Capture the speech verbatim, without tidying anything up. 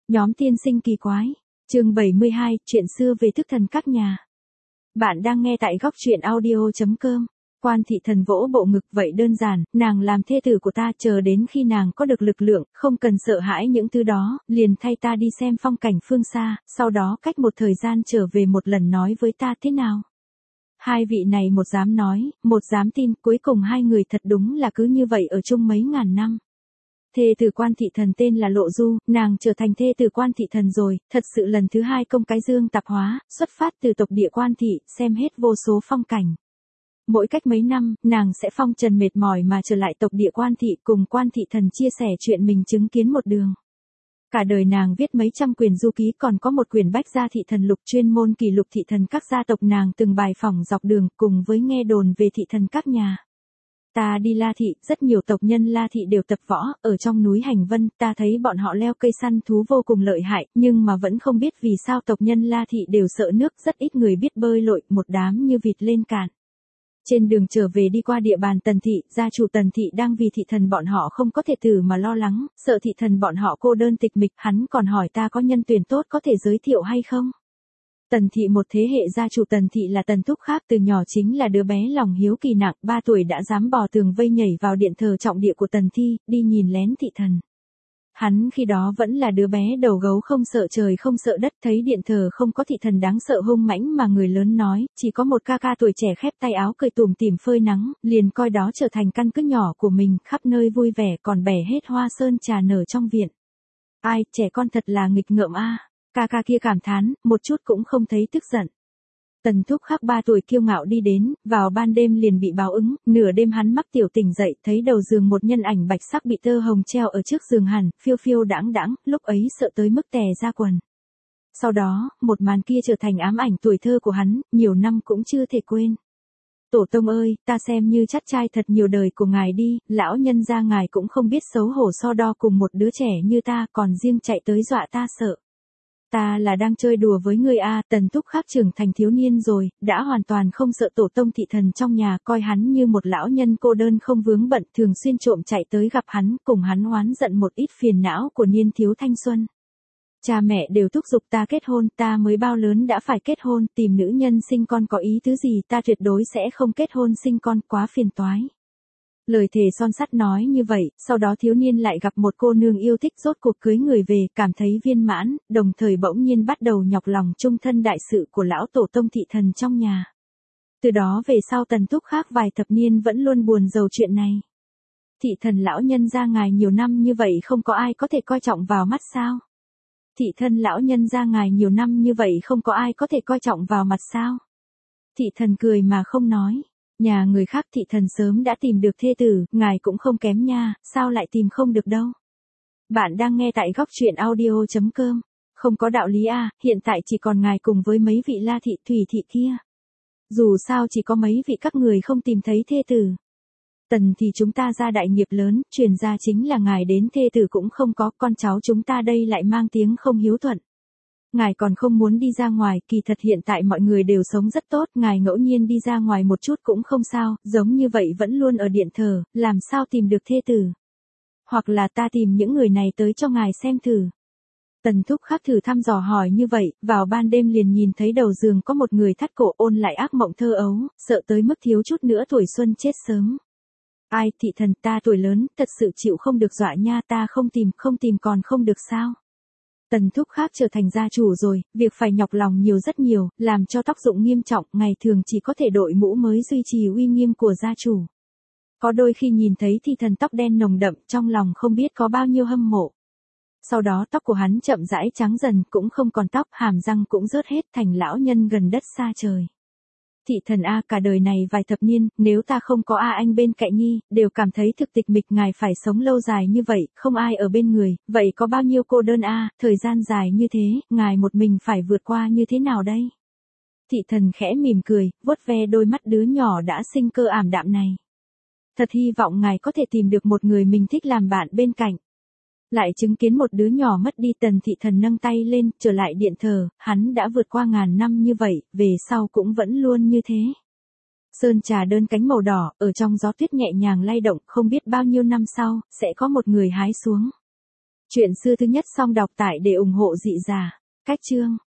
Nhóm tiên sinh kỳ quái. Chương bảy mươi hai, chuyện xưa về thức thần các nhà. Bạn đang nghe tại góc truyện audio chấm com. Quan thị thần vỗ bộ ngực, vậy đơn giản, nàng làm thê tử của ta, chờ đến khi nàng có được lực lượng, không cần sợ hãi những thứ đó, liền thay ta đi xem phong cảnh phương xa, sau đó cách một thời gian trở về một lần nói với ta thế nào. Hai vị này một dám nói, một dám tin, cuối cùng hai người thật đúng là cứ như vậy ở chung mấy ngàn năm. Thê tử Quan thị thần tên là Lộ Du, nàng trở thành thê tử Quan thị thần rồi, thật sự lần thứ hai công cái dương tạp hóa, xuất phát từ tộc địa Quan thị, xem hết vô số phong cảnh. Mỗi cách mấy năm, nàng sẽ phong trần mệt mỏi mà trở lại tộc địa Quan thị, cùng Quan thị thần chia sẻ chuyện mình chứng kiến một đường. Cả đời nàng viết mấy trăm quyển du ký, còn có một quyển Bách gia thị thần lục chuyên môn kỷ lục thị thần các gia tộc nàng từng bài phỏng dọc đường, cùng với nghe đồn về thị thần các nhà. Ta đi La thị, rất nhiều tộc nhân La thị đều tập võ, ở trong núi Hành Vân, ta thấy bọn họ leo cây săn thú vô cùng lợi hại, nhưng mà vẫn không biết vì sao tộc nhân La thị đều sợ nước, rất ít người biết bơi lội, một đám như vịt lên cạn. Trên đường trở về đi qua địa bàn Tần thị, gia chủ Tần thị đang vì thị thần bọn họ không có thể tử mà lo lắng, sợ thị thần bọn họ cô đơn tịch mịch, hắn còn hỏi ta có nhân tuyển tốt có thể giới thiệu hay không. Tần thị một thế hệ gia chủ Tần thị là Tần Thúc khác, từ nhỏ chính là đứa bé lòng hiếu kỳ nặng, ba tuổi đã dám bò tường vây nhảy vào điện thờ trọng địa của Tần Thi, đi nhìn lén thị thần. Hắn khi đó vẫn là đứa bé đầu gấu, không sợ trời không sợ đất, thấy điện thờ không có thị thần đáng sợ hung mãnh mà người lớn nói, chỉ có một ca ca tuổi trẻ khép tay áo cười tủm tỉm phơi nắng, liền coi đó trở thành căn cứ nhỏ của mình, khắp nơi vui vẻ, còn bẻ hết hoa sơn trà nở trong viện. Ai, trẻ con thật là nghịch ngợm a. Ca ca kia cảm thán, một chút cũng không thấy tức giận. Tần Thúc khác ba tuổi kiêu ngạo đi đến, vào ban đêm liền bị báo ứng, nửa đêm hắn mắc tiểu tỉnh dậy, thấy đầu giường một nhân ảnh bạch sắc bị tơ hồng treo ở trước giường hẳn, phiêu phiêu đãng đãng, lúc ấy sợ tới mức tè ra quần. Sau đó, một màn kia trở thành ám ảnh tuổi thơ của hắn, nhiều năm cũng chưa thể quên. Tổ tông ơi, ta xem như chắt trai thật nhiều đời của ngài đi, lão nhân gia ngài cũng không biết xấu hổ so đo cùng một đứa trẻ như ta, còn riêng chạy tới dọa ta sợ. Ta là đang chơi đùa với ngươi a. Tần Thúc khác trưởng thành thiếu niên rồi, đã hoàn toàn không sợ tổ tông thị thần trong nhà, coi hắn như một lão nhân cô đơn không vướng bận, thường xuyên trộm chạy tới gặp hắn, cùng hắn oán giận một ít phiền não của niên thiếu thanh xuân. Cha mẹ đều thúc giục ta kết hôn, ta mới bao lớn đã phải kết hôn, tìm nữ nhân sinh con có ý tứ gì, ta tuyệt đối sẽ không kết hôn sinh con, quá phiền toái. Lời thề son sắt nói như vậy, sau đó thiếu niên lại gặp một cô nương yêu thích, rốt cuộc cưới người về, cảm thấy viên mãn, đồng thời bỗng nhiên bắt đầu nhọc lòng chung thân đại sự của lão tổ tông thị thần trong nhà. Từ đó về sau Tần Thúc khác vài thập niên vẫn luôn buồn rầu chuyện này. Thị thần lão nhân gia ngài nhiều năm như vậy không có ai có thể coi trọng vào mắt sao? Thị thần lão nhân gia ngài nhiều năm như vậy không có ai có thể coi trọng vào mặt sao? Thị thần cười mà không nói. Nhà người khác thị thần sớm đã tìm được thê tử, ngài cũng không kém nha, sao lại tìm không được đâu. Bạn đang nghe tại góc truyện audio chấm com. Không có đạo lý à, hiện tại chỉ còn ngài cùng với mấy vị La thị, Thủy thị kia. Dù sao chỉ có mấy vị các người không tìm thấy thê tử. Tần thì chúng ta ra đại nghiệp lớn, truyền ra chính là ngài đến thê tử cũng không có, con cháu chúng ta đây lại mang tiếng không hiếu thuận. Ngài còn không muốn đi ra ngoài, kỳ thật hiện tại mọi người đều sống rất tốt, ngài ngẫu nhiên đi ra ngoài một chút cũng không sao, giống như vậy vẫn luôn ở điện thờ, làm sao tìm được thê tử. Hoặc là ta tìm những người này tới cho ngài xem thử. Tần Thúc khác thử thăm dò hỏi như vậy, vào ban đêm liền nhìn thấy đầu giường có một người thắt cổ, ôn lại ác mộng thơ ấu, sợ tới mức thiếu chút nữa tuổi xuân chết sớm. Ai, thị thần, ta tuổi lớn, thật sự chịu không được dọa nha, ta không tìm, không tìm còn không được sao. Tần Thúc khác trở thành gia chủ rồi, việc phải nhọc lòng nhiều rất nhiều, làm cho tác dụng nghiêm trọng, ngày thường chỉ có thể đội mũ mới duy trì uy nghiêm của gia chủ. Có đôi khi nhìn thấy thị thần tóc đen nồng đậm, trong lòng không biết có bao nhiêu hâm mộ. Sau đó tóc của hắn chậm rãi trắng dần, cũng không còn tóc, hàm răng cũng rớt hết, thành lão nhân gần đất xa trời. Thị thần a, cả đời này vài thập niên, nếu ta không có a anh bên cạnh nhi, đều cảm thấy thực tịch mịch, ngài phải sống lâu dài như vậy, không ai ở bên người, vậy có bao nhiêu cô đơn a, thời gian dài như thế, ngài một mình phải vượt qua như thế nào đây? Thị thần khẽ mỉm cười, vuốt ve đôi mắt đứa nhỏ đã sinh cơ ảm đạm này. Thật hy vọng ngài có thể tìm được một người mình thích làm bạn bên cạnh. Lại chứng kiến một đứa nhỏ mất đi. Tần thị thần nâng tay lên, trở lại điện thờ, hắn đã vượt qua ngàn năm như vậy, về sau cũng vẫn luôn như thế. Sơn trà đơn cánh màu đỏ, ở trong gió tuyết nhẹ nhàng lay động, không biết bao nhiêu năm sau, sẽ có một người hái xuống. Chuyện xưa thứ nhất xong đọc tại để ủng hộ dị giả. Cách chương